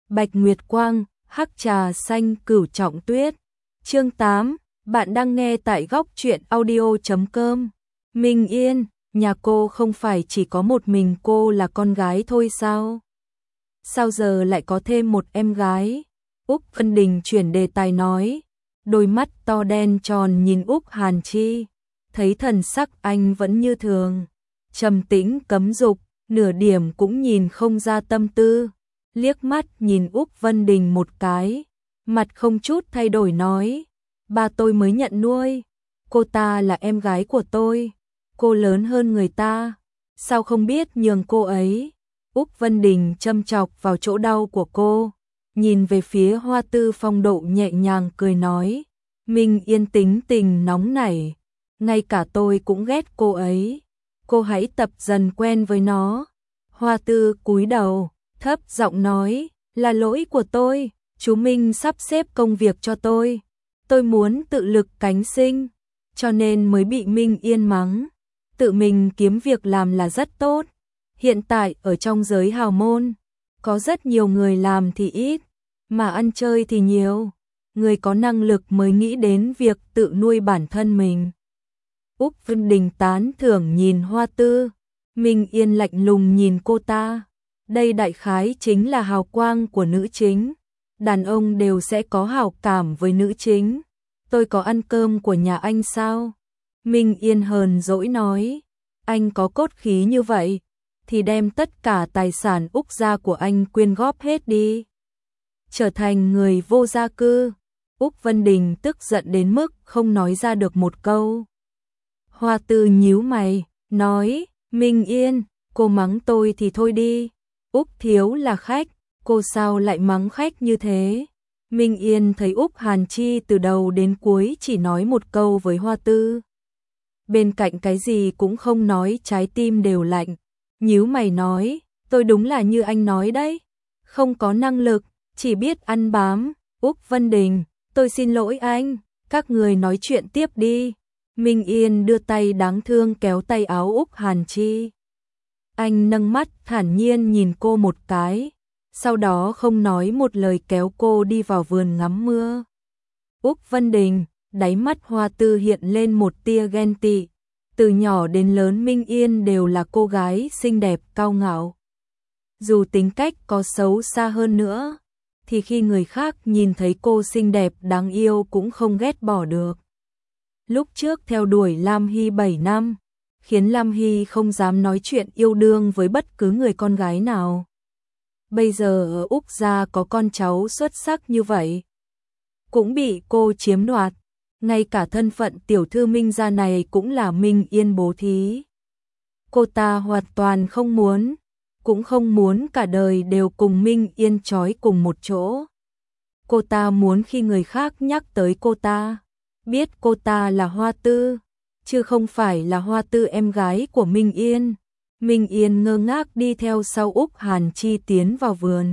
Bạch Nguyệt Quang, hắc trà xanh cửu trọng tuyết. Chương 8, bạn đang nghe tại góc truyện audio.com. Minh Yên, nhà cô không phải chỉ có một mình cô là con gái thôi sao? Sao giờ lại có thêm một em gái? Úc Vân Đình chuyển đề tài nói, đôi mắt to đen tròn nhìn Úc Hàn Chi, thấy thần sắc anh vẫn như thường, trầm tĩnh cấm dục, nửa điểm cũng nhìn không ra tâm tư. Liếc mắt nhìn Úc Vân Đình một cái, mặt không chút thay đổi nói, ba tôi mới nhận nuôi, cô ta là em gái của tôi, cô lớn hơn người ta, sao không biết nhường cô ấy? Úc Vân Đình châm chọc vào chỗ đau của cô, nhìn về phía Hoa Tư phong độ nhẹ nhàng cười nói, Minh Yên tính tình nóng nảy, ngay cả tôi cũng ghét cô ấy, cô hãy tập dần quen với nó. Hoa Tư cúi đầu, thấp giọng nói, là lỗi của tôi, chú Minh sắp xếp công việc cho tôi muốn tự lực cánh sinh, cho nên mới bị Minh Yên mắng, tự mình kiếm việc làm là rất tốt. Hiện tại ở trong giới hào môn, có rất nhiều người làm thì ít, mà ăn chơi thì nhiều, người có năng lực mới nghĩ đến việc tự nuôi bản thân mình. Úc Vân Đình tán thưởng nhìn Hoa Tư, Minh Yên lạnh lùng nhìn cô ta, đây đại khái chính là hào quang của nữ chính, đàn ông đều sẽ có hảo cảm với nữ chính, tôi có ăn cơm của nhà anh sao? Minh Yên hờn dỗi nói, anh có cốt khí như vậy, thì đem tất cả tài sản Úc gia của anh quyên góp hết đi. Trở thành người vô gia cư. Úc Vân Đình tức giận đến mức không nói ra được một câu. Hoa Tư nhíu mày, nói, Minh Yên, cô mắng tôi thì thôi đi. Úc thiếu là khách, cô sao lại mắng khách như thế? Minh Yên thấy Úc Hàn Chi từ đầu đến cuối chỉ nói một câu với Hoa Tư. Bên cạnh cái gì cũng không nói, trái tim đều lạnh. Nhíu mày nói, tôi đúng là như anh nói đấy, không có năng lực, chỉ biết ăn bám. Úc Vân Đình, tôi xin lỗi anh, các người nói chuyện tiếp đi. Minh Yên đưa tay đáng thương kéo tay áo Úc Hàn Chi. Anh nâng mắt thản nhiên nhìn cô một cái, sau đó không nói một lời kéo cô đi vào vườn ngắm mưa. Úc Vân Đình, đáy mắt Hoa Tư hiện lên một tia ghen tị. Từ nhỏ đến lớn Minh Yên đều là cô gái xinh đẹp cao ngạo. Dù tính cách có xấu xa hơn nữa, thì khi người khác nhìn thấy cô xinh đẹp đáng yêu cũng không ghét bỏ được. Lúc trước theo đuổi Lam Hy 7 năm, khiến Lam Hy không dám nói chuyện yêu đương với bất cứ người con gái nào. Bây giờ ở Úc gia có con cháu xuất sắc như vậy, cũng bị cô chiếm đoạt. Ngay cả thân phận tiểu thư Minh gia này cũng là Minh Yên bố thí. Cô ta hoàn toàn không muốn, cũng không muốn cả đời đều cùng Minh Yên trói cùng một chỗ. Cô ta muốn khi người khác nhắc tới cô ta, biết cô ta là Hoa Tư, chứ không phải là Hoa Tư em gái của Minh Yên. Minh Yên ngơ ngác đi theo sau Úc Hàn Chi tiến vào vườn.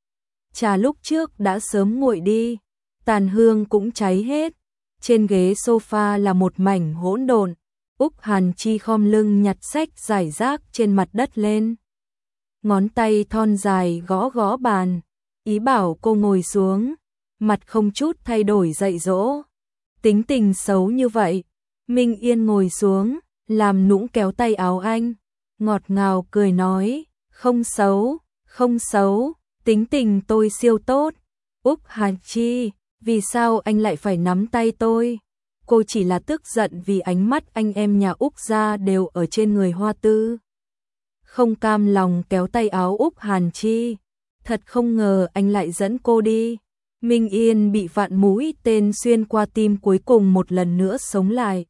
Trà lúc trước đã sớm nguội đi, tàn hương cũng cháy hết. Trên ghế sofa là một mảnh hỗn độn. Úc Hàn Chi khom lưng nhặt sách rải rác trên mặt đất lên. Ngón tay thon dài gõ gõ bàn, ý bảo cô ngồi xuống, mặt không chút thay đổi dạy dỗ. Tính tình xấu như vậy. Minh Yên ngồi xuống, làm nũng kéo tay áo anh, ngọt ngào cười nói, không xấu, không xấu, tính tình tôi siêu tốt. Úc Hàn Chi, vì sao anh lại phải nắm tay tôi? Cô chỉ là tức giận vì ánh mắt anh em nhà Úc gia đều ở trên người Hoa Tư. Không cam lòng kéo tay áo Úc Hàn Chi. Thật không ngờ anh lại dẫn cô đi. Minh Yên bị vạn mũi tên xuyên qua tim cuối cùng một lần nữa sống lại.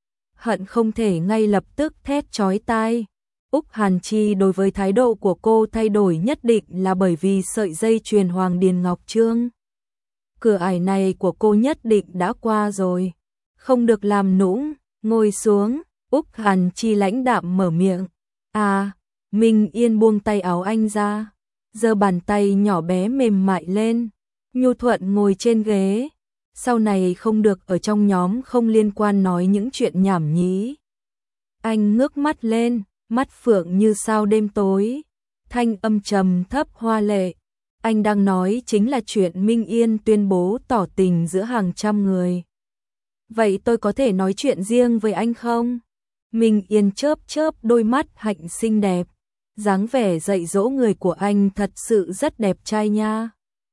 Hận không thể ngay lập tức thét chói tai. Úc Hàn Chi đối với thái độ của cô thay đổi nhất định là bởi vì sợi dây chuyền Hoàng Điền Ngọc Trương. Cửa ải này của cô nhất định đã qua rồi. Không được làm nũng, ngồi xuống. Úc Hàn Chi lãnh đạm mở miệng. À, Minh Yên buông tay áo anh ra, giơ bàn tay nhỏ bé mềm mại lên, nhu thuận ngồi trên ghế. Sau này không được ở trong nhóm không liên quan nói những chuyện nhảm nhí. Anh ngước mắt lên, mắt phượng như sao đêm tối, thanh âm trầm thấp hoa lệ. Anh đang nói chính là chuyện Minh Yên tuyên bố tỏ tình giữa hàng trăm người. Vậy tôi có thể nói chuyện riêng với anh không? Minh Yên chớp chớp đôi mắt hạnh xinh đẹp. Dáng vẻ dạy dỗ người của anh thật sự rất đẹp trai nha.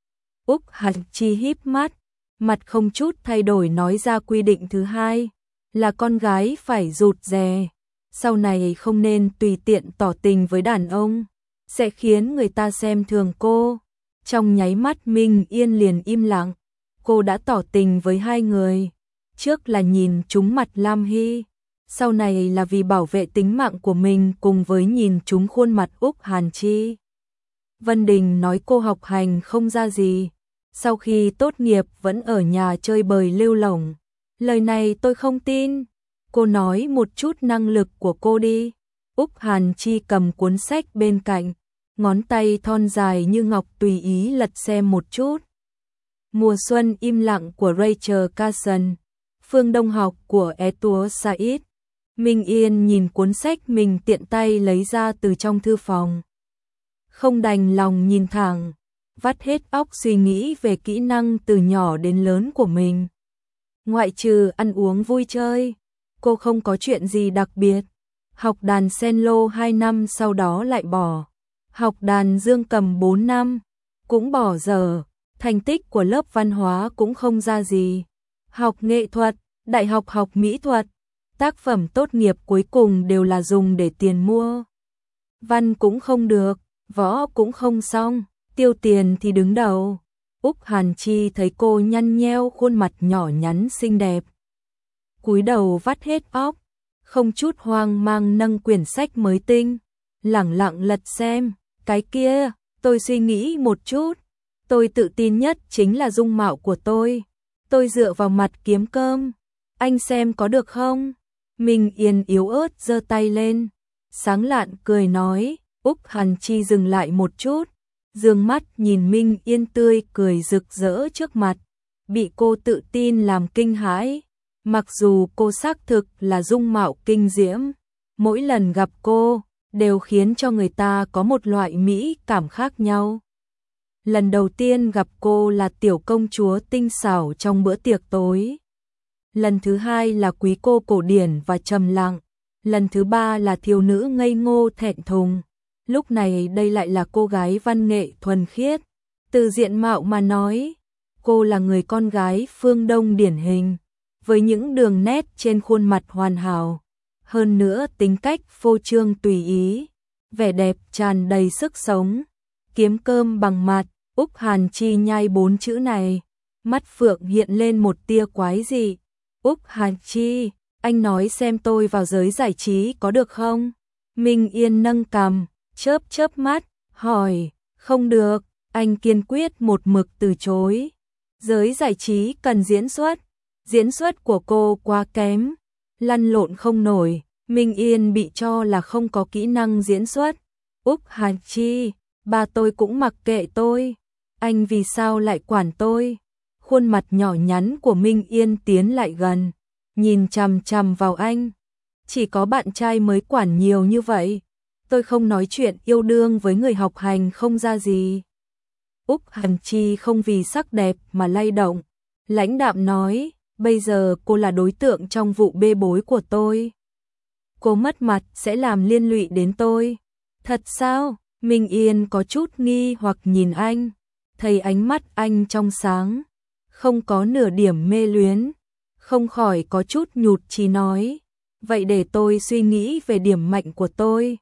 Úc Hàn Chi híp mắt, mặt không chút thay đổi nói ra quy định thứ hai, là con gái phải rụt rè. Sau này không nên tùy tiện tỏ tình với đàn ông, sẽ khiến người ta xem thường cô. Trong nháy mắt Minh Yên liền im lặng, cô đã tỏ tình với hai người. Trước là nhìn trúng mặt Lam Hy, sau này là vì bảo vệ tính mạng của mình cùng với nhìn trúng khuôn mặt Úc Hàn Chi. Vân Đình nói cô học hành không ra gì, sau khi tốt nghiệp vẫn ở nhà chơi bời lêu lổng. Lời này tôi không tin. Cô nói một chút năng lực của cô đi. Úc Hàn Chi cầm cuốn sách bên cạnh, ngón tay thon dài như ngọc tùy ý lật xem một chút. Mùa xuân im lặng của Rachel Carson, Phương Đông học của Etua Said. Minh Yên nhìn cuốn sách mình tiện tay lấy ra từ trong thư phòng. Không đành lòng nhìn thẳng, vắt hết óc suy nghĩ về kỹ năng từ nhỏ đến lớn của mình. Ngoại trừ ăn uống vui chơi, cô không có chuyện gì đặc biệt. Học đàn cello 2 năm sau đó lại bỏ. Học đàn dương cầm 4 năm, cũng bỏ dở. Thành tích của lớp văn hóa cũng không ra gì. Học nghệ thuật, đại học học mỹ thuật, tác phẩm tốt nghiệp cuối cùng đều là dùng để tiền mua. Văn cũng không được, võ cũng không xong, tiêu tiền thì đứng đầu. Úc Hàn Chi thấy cô nhăn nheo khuôn mặt nhỏ nhắn xinh đẹp, cúi đầu vắt hết óc, không chút hoang mang nâng quyển sách mới tinh, lẳng lặng lật xem. Cái kia, tôi suy nghĩ một chút, tôi tự tin nhất chính là dung mạo của tôi dựa vào mặt kiếm cơm, anh xem có được không? Minh Yên yếu ớt giơ tay lên, sáng lạn cười nói. Úc Hàn Chi dừng lại một chút, dương mắt nhìn Minh Yên tươi cười rực rỡ trước mặt, bị cô tự tin làm kinh hãi. Mặc dù cô xác thực là dung mạo kinh diễm, mỗi lần gặp cô đều khiến cho người ta có một loại mỹ cảm khác nhau. Lần đầu tiên gặp cô là tiểu công chúa tinh xảo trong bữa tiệc tối. Lần thứ hai là quý cô cổ điển và trầm lặng. Lần thứ ba là thiếu nữ ngây ngô thẹn thùng. Lúc này đây lại là cô gái văn nghệ thuần khiết. Từ diện mạo mà nói, cô là người con gái phương Đông điển hình, với những đường nét trên khuôn mặt hoàn hảo. Hơn nữa tính cách phô trương tùy ý, vẻ đẹp tràn đầy sức sống. Kiếm cơm bằng mặt, Úc Hàn Chi nhai 4 chữ này, mắt phượng hiện lên một tia quái dị. Úc Hàn Chi, anh nói xem tôi vào giới giải trí có được không? Minh Yên nâng cằm, chớp chớp mắt, hỏi. Không được, anh kiên quyết một mực từ chối. Giới giải trí cần diễn xuất của cô quá kém, lăn lộn không nổi. Minh Yên bị cho là không có kỹ năng diễn xuất. Úc Hàn Chi, ba tôi cũng mặc kệ tôi, anh vì sao lại quản tôi? Khuôn mặt nhỏ nhắn của Minh Yên tiến lại gần, nhìn chằm chằm vào anh. Chỉ có bạn trai mới quản nhiều như vậy, tôi không nói chuyện yêu đương với người học hành không ra gì. Úc Hàn Chi không vì sắc đẹp mà lay động, lãnh đạm nói, bây giờ cô là đối tượng trong vụ bê bối của tôi. Cô mất mặt sẽ làm liên lụy đến tôi. Thật sao? Minh Yên có chút nghi hoặc nhìn anh, thấy ánh mắt anh trong sáng, không có nửa điểm mê luyến, không khỏi có chút nhụt chí nói, vậy để tôi suy nghĩ về điểm mạnh của tôi.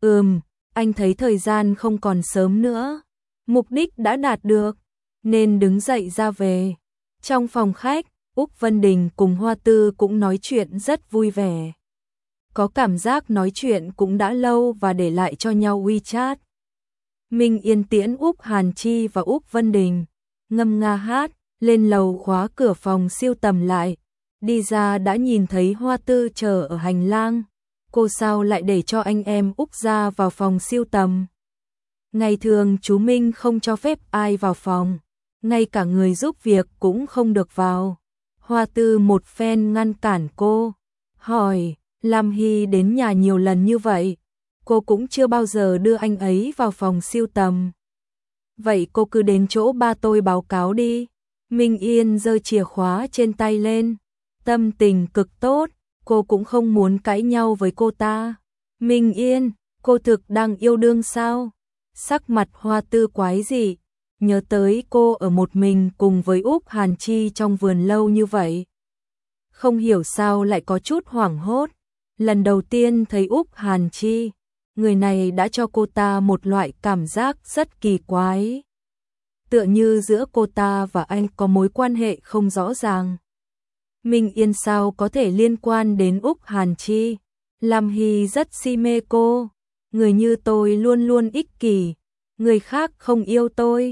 Anh thấy thời gian không còn sớm nữa, mục đích đã đạt được, nên đứng dậy ra về. Trong phòng khách, Úc Vân Đình cùng Hoa Tư cũng nói chuyện rất vui vẻ. Có cảm giác nói chuyện cũng đã lâu và để lại cho nhau WeChat. Minh Yên tiễn Úc Hàn Chi và Úc Vân Đình, ngâm nga hát, lên lầu khóa cửa phòng siêu tầm lại. Đi ra đã nhìn thấy Hoa Tư chờ ở hành lang. Cô sao lại để cho anh em Úc ra vào phòng siêu tầm? Ngày thường chú Minh không cho phép ai vào phòng, ngay cả người giúp việc cũng không được vào. Hoa Tư một phen ngăn cản cô, hỏi, Lam Hy đến nhà nhiều lần như vậy, cô cũng chưa bao giờ đưa anh ấy vào phòng siêu tầm. Vậy cô cứ đến chỗ ba tôi báo cáo đi. Minh Yên giơ chìa khóa trên tay lên. Tâm tình cực tốt, cô cũng không muốn cãi nhau với cô ta. Minh Yên, cô thực đang yêu đương sao? Sắc mặt Hoa Tư quái dị, nhớ tới cô ở một mình cùng với Úc Hàn Chi trong vườn lâu như vậy. Không hiểu sao lại có chút hoảng hốt. Lần đầu tiên thấy Úc Hàn Chi, người này đã cho cô ta một loại cảm giác rất kỳ quái. Tựa như giữa cô ta và anh có mối quan hệ không rõ ràng. Minh Yên sao có thể liên quan đến Úc Hàn Chi? Lam Hy rất si mê cô. Người như tôi luôn luôn ích kỷ. Người khác không yêu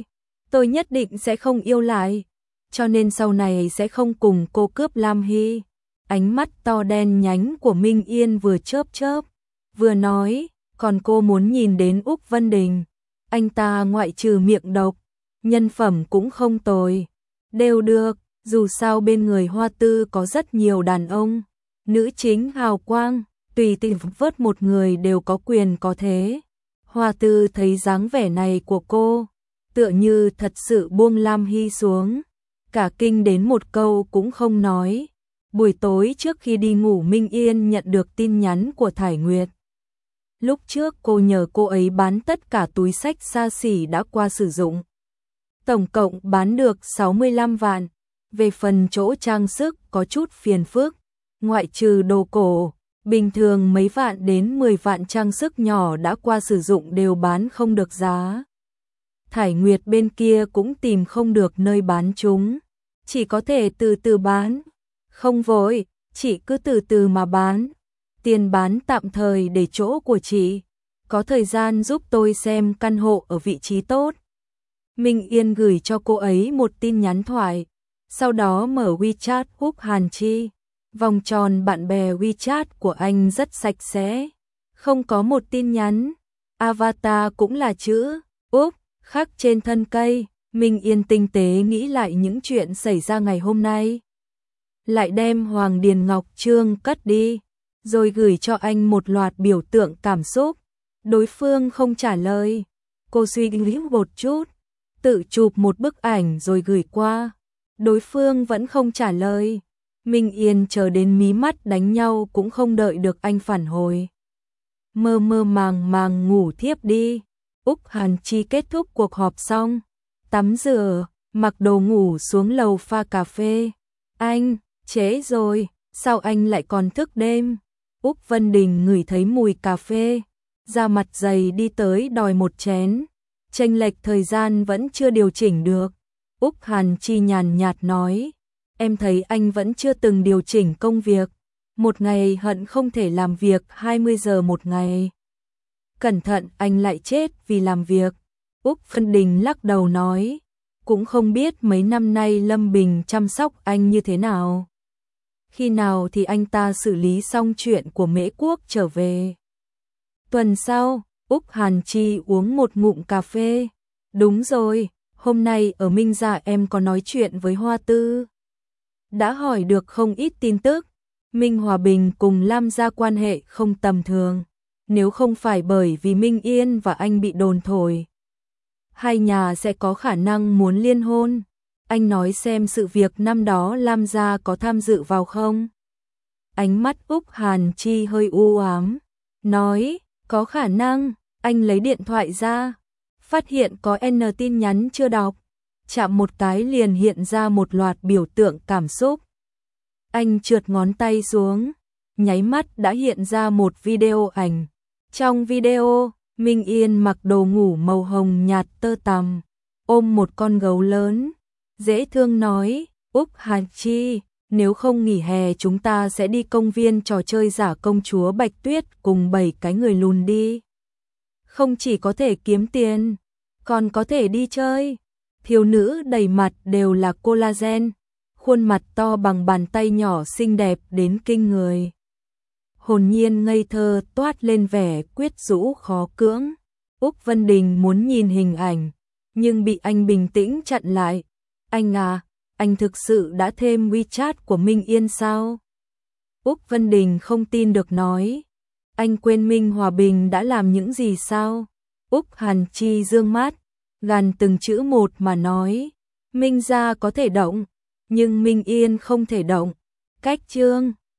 tôi nhất định sẽ không yêu lại. Cho nên sau này sẽ không cùng cô cướp Lam Hy. Ánh mắt to đen nhánh của Minh Yên vừa chớp chớp, vừa nói, còn cô muốn nhìn đến Úc Vân Đình. Anh ta ngoại trừ miệng độc, nhân phẩm cũng không tồi. Đều được, dù sao bên người Hoa Tư có rất nhiều đàn ông. Nữ chính hào quang, tùy tiện vớt một người đều có quyền có thế. Hoa Tư thấy dáng vẻ này của cô, tựa như thật sự buông Lam Hy xuống. Cả kinh đến một câu cũng không nói. Buổi tối trước khi đi ngủ Minh Yên nhận được tin nhắn của Thải Nguyệt. Lúc trước cô nhờ cô ấy bán tất cả túi xách xa xỉ đã qua sử dụng. Tổng cộng bán được 65 vạn. Về phần chỗ trang sức có chút phiền phức. Ngoại trừ đồ cổ, bình thường mấy vạn đến 10 vạn trang sức nhỏ đã qua sử dụng đều bán không được giá. Thải Nguyệt bên kia cũng tìm không được nơi bán chúng. Chỉ có thể từ từ bán. Không vội, chị cứ từ từ mà bán. Tiền bán tạm thời để chỗ của chị. Có thời gian giúp tôi xem căn hộ ở vị trí tốt. Minh Yên gửi cho cô ấy một tin nhắn thoại. Sau đó mở WeChat Úc Hàn Chi. Vòng tròn bạn bè WeChat của anh rất sạch sẽ. Không có một tin nhắn. Avatar cũng là chữ Úc khắc trên thân cây. Minh Yên tinh tế nghĩ lại những chuyện xảy ra ngày hôm nay. Lại đem Hoàng Điền Ngọc Trương cất đi, rồi gửi cho anh một loạt biểu tượng cảm xúc. Đối phương không trả lời. Cô suy nghĩ một chút, tự chụp một bức ảnh rồi gửi qua. Đối phương vẫn không trả lời. Minh Yên chờ đến mí mắt đánh nhau cũng không đợi được anh phản hồi. Mơ mơ màng màng ngủ thiếp đi. Úc Hàn Chi kết thúc cuộc họp xong, tắm rửa, mặc đồ ngủ xuống lầu pha cà phê. Anh, trễ rồi, sao anh lại còn thức đêm? Úc Vân Đình ngửi thấy mùi cà phê, da mặt dày đi tới đòi một chén. Chênh lệch thời gian vẫn chưa điều chỉnh được. Úc Hàn Chi nhàn nhạt nói, em thấy anh vẫn chưa từng điều chỉnh công việc. Một ngày hận không thể làm việc 20 giờ một ngày. Cẩn thận anh lại chết vì làm việc. Úc Vân Đình lắc đầu nói, cũng không biết mấy năm nay Lâm Bình chăm sóc anh như thế nào. Khi nào thì anh ta xử lý xong chuyện của Mễ Quốc trở về. Tuần sau, Úc Hàn Chi uống một ngụm cà phê. Đúng rồi, hôm nay ở Minh Gia em có nói chuyện với Hoa Tư. Đã hỏi được không ít tin tức. Minh Hòa Bình cùng Lam Gia quan hệ không tầm thường. Nếu không phải bởi vì Minh Yên và anh bị đồn thổi, hai nhà sẽ có khả năng muốn liên hôn. Anh nói xem sự việc năm đó Lam Gia có tham dự vào không? Ánh mắt Úc Hàn Chi hơi u ám, nói, có khả năng. Anh lấy điện thoại ra, phát hiện có N tin nhắn chưa đọc. Chạm một cái liền hiện ra một loạt biểu tượng cảm xúc. Anh trượt ngón tay xuống, nháy mắt đã hiện ra một video ảnh. Trong video, Minh Yên mặc đồ ngủ màu hồng nhạt tơ tằm, ôm một con gấu lớn. Dễ thương nói, Úc Hàn Chi, nếu không nghỉ hè chúng ta sẽ đi công viên trò chơi giả công chúa Bạch Tuyết cùng 7 cái người lùn đi. Không chỉ có thể kiếm tiền, còn có thể đi chơi. Thiếu nữ đầy mặt đều là collagen, khuôn mặt to bằng bàn tay nhỏ xinh đẹp đến kinh người. Hồn nhiên ngây thơ toát lên vẻ quyết rũ khó cưỡng. Úc Vân Đình muốn nhìn hình ảnh, nhưng bị anh bình tĩnh chặn lại. Anh à, anh thực sự đã thêm WeChat của Minh Yên sao? Úc Vân Đình không tin được nói. Anh quên Minh Hòa Bình đã làm những gì sao? Úc Hàn Chi dương mắt, gằn từng chữ một mà nói, Minh gia có thể động, nhưng Minh Yên không thể động. Cách chương